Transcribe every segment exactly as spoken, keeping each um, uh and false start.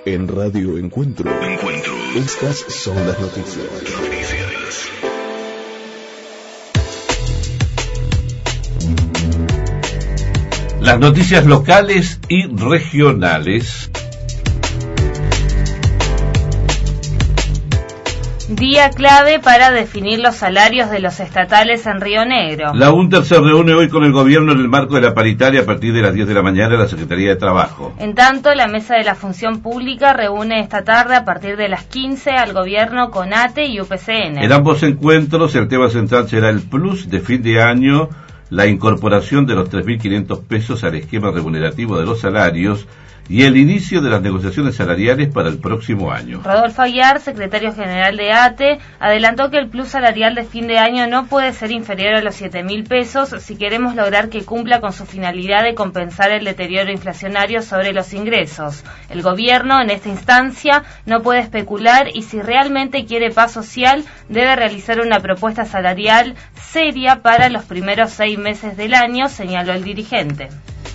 En Radio Encuentro. Encuentro. Estas son las noticias. Noticias. Las noticias locales y regionales. Día clave para definir los salarios de los estatales en Río Negro. La UNTER se reúne hoy con el gobierno en el marco de la paritaria a partir de las diez de la mañana en la Secretaría de Trabajo. En tanto, la Mesa de la Función Pública reúne esta tarde a partir de las quince al gobierno, CONATE y U P C N. En ambos encuentros el tema central será el plus de fin de año, la incorporación de los tres mil quinientos pesos al esquema remunerativo de los salarios y el inicio de las negociaciones salariales para el próximo año. Rodolfo Aguiar, secretario general de A T E, adelantó que el plus salarial de fin de año no puede ser inferior a los siete mil pesos si queremos lograr que cumpla con su finalidad de compensar el deterioro inflacionario sobre los ingresos. El gobierno, en esta instancia, no puede especular y si realmente quiere paz social, debe realizar una propuesta salarial seria para los primeros seis meses del año, señaló el dirigente.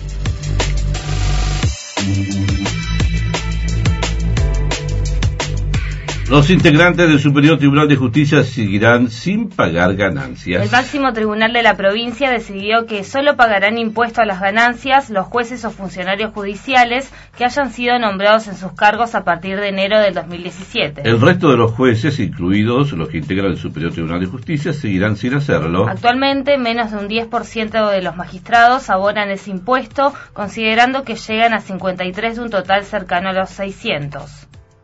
Los integrantes del Superior Tribunal de Justicia seguirán sin pagar ganancias. El máximo tribunal de la provincia decidió que solo pagarán impuesto a las ganancias los jueces o funcionarios judiciales que hayan sido nombrados en sus cargos a partir de enero del dos mil diecisiete. El resto de los jueces, incluidos los que integran el Superior Tribunal de Justicia, seguirán sin hacerlo. Actualmente, menos de un diez por ciento de los magistrados abonan ese impuesto, considerando que llegan a cincuenta y tres de un total cercano a los seiscientos.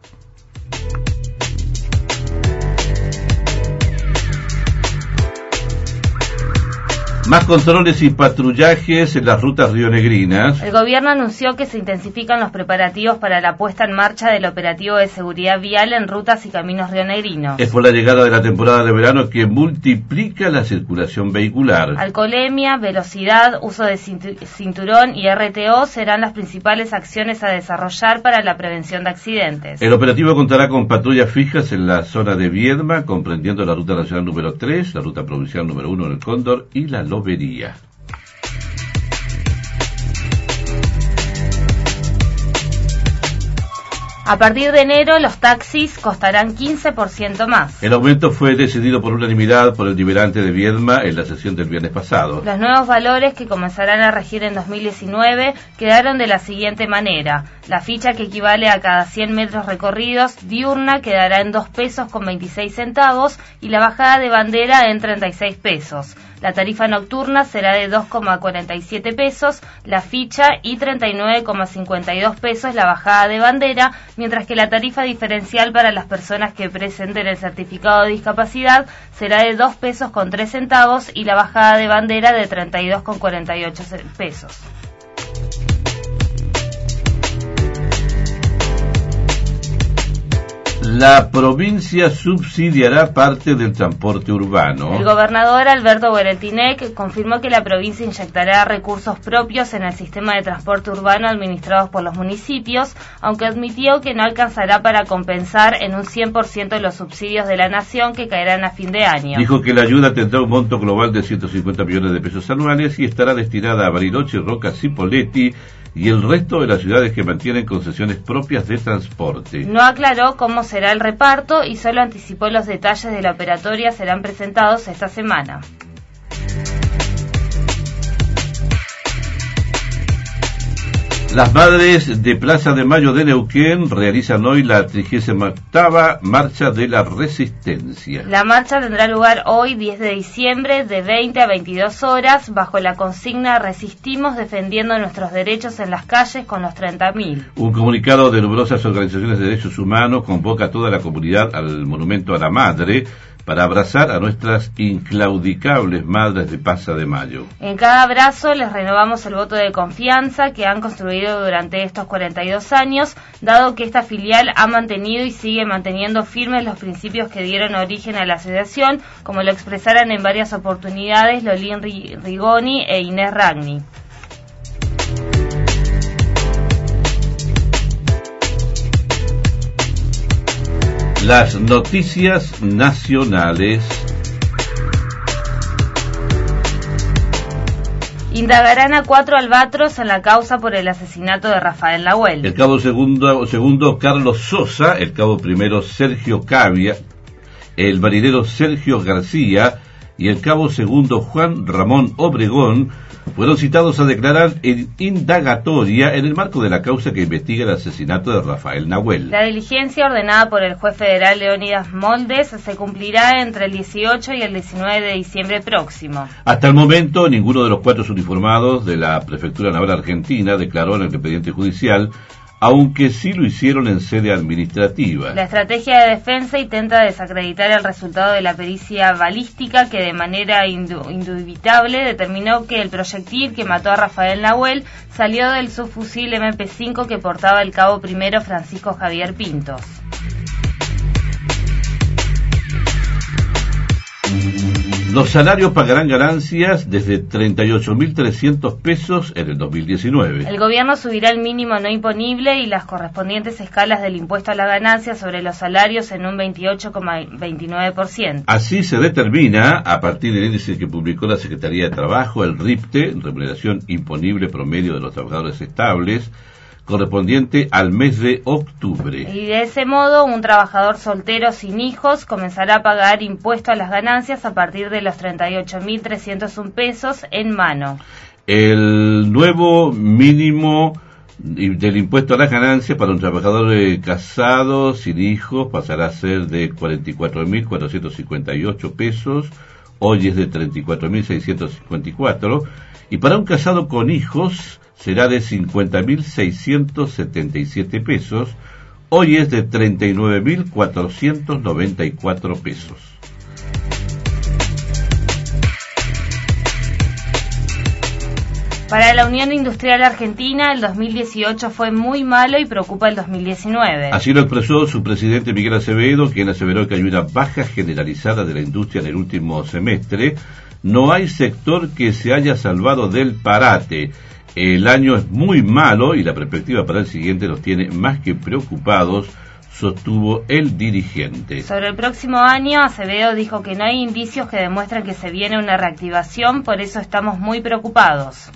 Más controles y patrullajes en las rutas rionegrinas. El gobierno anunció que se intensifican los preparativos para la puesta en marcha del operativo de seguridad vial en rutas y caminos rionegrinos. Es por la llegada de la temporada de verano que multiplica la circulación vehicular. Alcoholemia, velocidad, uso de cinturón y R T O serán las principales acciones a desarrollar para la prevención de accidentes. El operativo contará con patrullas fijas en la zona de Viedma, comprendiendo la ruta nacional número tres, la ruta provincial número uno en el Cóndor y la Lobería. A partir de enero, los taxis costarán quince por ciento más. El aumento fue decidido por unanimidad por el liberante de Viedma en la sesión del viernes pasado. Los nuevos valores que comenzarán a regir en dos mil diecinueve quedaron de la siguiente manera. La ficha que equivale a cada cien metros recorridos diurna quedará en dos pesos con veintiséis centavos y la bajada de bandera en treinta y seis pesos. La tarifa nocturna será de dos coma cuarenta y siete pesos la ficha y treinta y nueve coma cincuenta y dos pesos la bajada de bandera, mientras que la tarifa diferencial para las personas que presenten el certificado de discapacidad será de dos pesos con tres centavos y la bajada de bandera de treinta y dos con cuarenta y ocho pesos. La provincia subsidiará parte del transporte urbano. El gobernador Alberto Gueretinec confirmó que la provincia inyectará recursos propios en el sistema de transporte urbano administrados por los municipios, aunque admitió que no alcanzará para compensar en un cien por ciento los subsidios de la nación que caerán a fin de año. Dijo que la ayuda tendrá un monto global de ciento cincuenta millones de pesos anuales y estará destinada a Bariloche, Roca, Cipolletti y el resto de las ciudades que mantienen concesiones propias de transporte. No aclaró cómo será el reparto y solo anticipó los detalles de la operatoria serán presentados esta semana. Las madres de Plaza de Mayo de Neuquén realizan hoy la trigésima octava Marcha de la Resistencia. La marcha tendrá lugar hoy, diez de diciembre, de veinte a veintidós horas, bajo la consigna Resistimos defendiendo nuestros derechos en las calles con los treinta mil. Un comunicado de numerosas organizaciones de derechos humanos convoca a toda la comunidad al Monumento a la Madre para abrazar a nuestras inclaudicables madres de Plaza de Mayo. En cada abrazo les renovamos el voto de confianza que han construido durante estos cuarenta y dos años, dado que esta filial ha mantenido y sigue manteniendo firmes los principios que dieron origen a la asociación, como lo expresaron en varias oportunidades Lolín Rigoni e Inés Ragni. Las noticias nacionales. Indagarán a cuatro albatros en la causa por el asesinato de Rafael Nahuel. El cabo segundo, segundo Carlos Sosa, el cabo primero Sergio Cavia, el marinero Sergio García y el cabo segundo Juan Ramón Obregón fueron citados a declarar en indagatoria en el marco de la causa que investiga el asesinato de Rafael Nahuel. La diligencia ordenada por el juez federal Leónidas Moldes se cumplirá entre el dieciocho y el diecinueve de diciembre próximo. Hasta el momento, ninguno de los cuatro uniformados de la Prefectura Naval Argentina declaró en el expediente judicial, aunque sí lo hicieron en sede administrativa. La estrategia de defensa intenta desacreditar el resultado de la pericia balística que de manera indu- indubitable determinó que el proyectil que mató a Rafael Nahuel salió del subfusil eme pe cinco que portaba el cabo primero Francisco Javier Pintos. Los salarios pagarán ganancias desde treinta y ocho mil trescientos pesos en el dos mil diecinueve. El gobierno subirá el mínimo no imponible y las correspondientes escalas del impuesto a la ganancia sobre los salarios en un veintiocho coma veintinueve por ciento. Así se determina, a partir del índice que publicó la Secretaría de Trabajo, el R I P T E, remuneración imponible promedio de los trabajadores estables, correspondiente al mes de octubre. Y de ese modo, un trabajador soltero sin hijos comenzará a pagar impuesto a las ganancias a partir de los treinta y ocho mil trescientos uno pesos en mano. El nuevo mínimo del impuesto a las ganancias para un trabajador eh, casado sin hijos pasará a ser de cuarenta y cuatro mil cuatrocientos cincuenta y ocho pesos, hoy es de treinta y cuatro mil seiscientos cincuenta y cuatro, y para un casado con hijos será de cincuenta mil seiscientos setenta y siete pesos, hoy es de treinta y nueve mil cuatrocientos noventa y cuatro pesos. Para la Unión Industrial Argentina, el dos mil dieciocho fue muy malo y preocupa el dos mil diecinueve. Así lo expresó su presidente Miguel Acevedo, quien aseveró que hay una baja generalizada de la industria en el último semestre. No hay sector que se haya salvado del parate. El año es muy malo y la perspectiva para el siguiente nos tiene más que preocupados, sostuvo el dirigente. Sobre el próximo año, Acevedo dijo que no hay indicios que demuestran que se viene una reactivación, por eso estamos muy preocupados.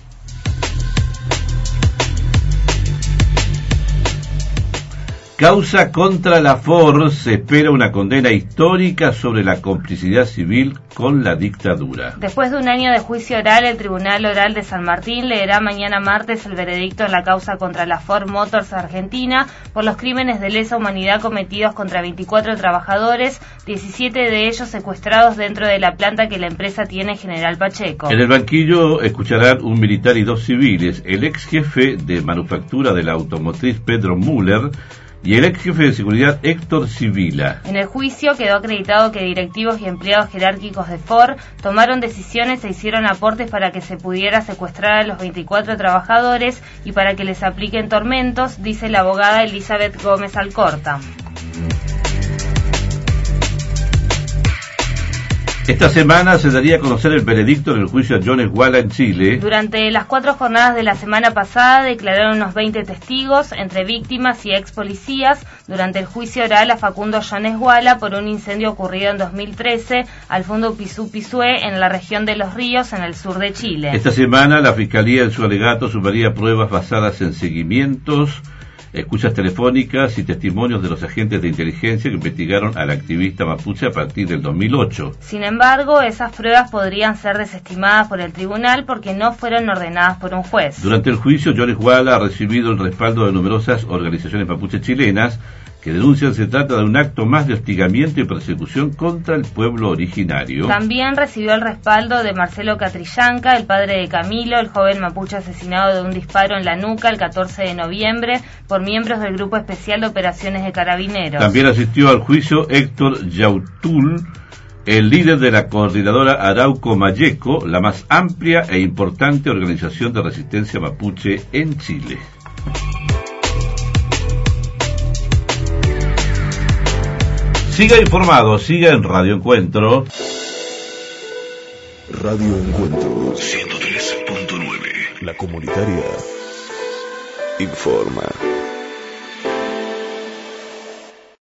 Causa contra la Ford, se espera una condena histórica sobre la complicidad civil con la dictadura. Después de un año de juicio oral, el Tribunal Oral de San Martín leerá mañana martes el veredicto en la causa contra la Ford Motors Argentina por los crímenes de lesa humanidad cometidos contra veinticuatro trabajadores, diecisiete de ellos secuestrados dentro de la planta que la empresa tiene en General Pacheco. En el banquillo escucharán un militar y dos civiles, el ex jefe de manufactura de la automotriz Pedro Müller y el ex jefe de seguridad Héctor Civila. En el juicio quedó acreditado que directivos y empleados jerárquicos de Ford tomaron decisiones e hicieron aportes para que se pudiera secuestrar a los veinticuatro trabajadores y para que les apliquen tormentos, dice la abogada Elizabeth Gómez Alcorta. Esta semana se daría a conocer el veredicto en el juicio a Jones Walla en Chile. Durante las cuatro jornadas de la semana pasada declararon unos veinte testigos, entre víctimas y ex policías, durante el juicio oral a Facundo Jones Walla por un incendio ocurrido en dos mil trece al fondo Pisú Pisué en la región de Los Ríos, en el sur de Chile. Esta semana la Fiscalía en su alegato sumaría pruebas basadas en seguimientos, escuchas telefónicas y testimonios de los agentes de inteligencia que investigaron al activista mapuche a partir del dos mil ocho. Sin embargo, esas pruebas podrían ser desestimadas por el tribunal porque no fueron ordenadas por un juez. Durante el juicio, Jones Walla ha recibido el respaldo de numerosas organizaciones mapuche chilenas que denuncian se trata de un acto más de hostigamiento y persecución contra el pueblo originario. También recibió el respaldo de Marcelo Catrillanca, el padre de Camilo, el joven mapuche asesinado de un disparo en la nuca el catorce de noviembre por miembros del Grupo Especial de Operaciones de Carabineros. También asistió al juicio Héctor Yautul, el líder de la coordinadora Arauco Mayeco, la más amplia e importante organización de resistencia mapuche en Chile. Siga informado, siga en Radio Encuentro. Radio Encuentro ciento tres punto nueve. La comunitaria informa.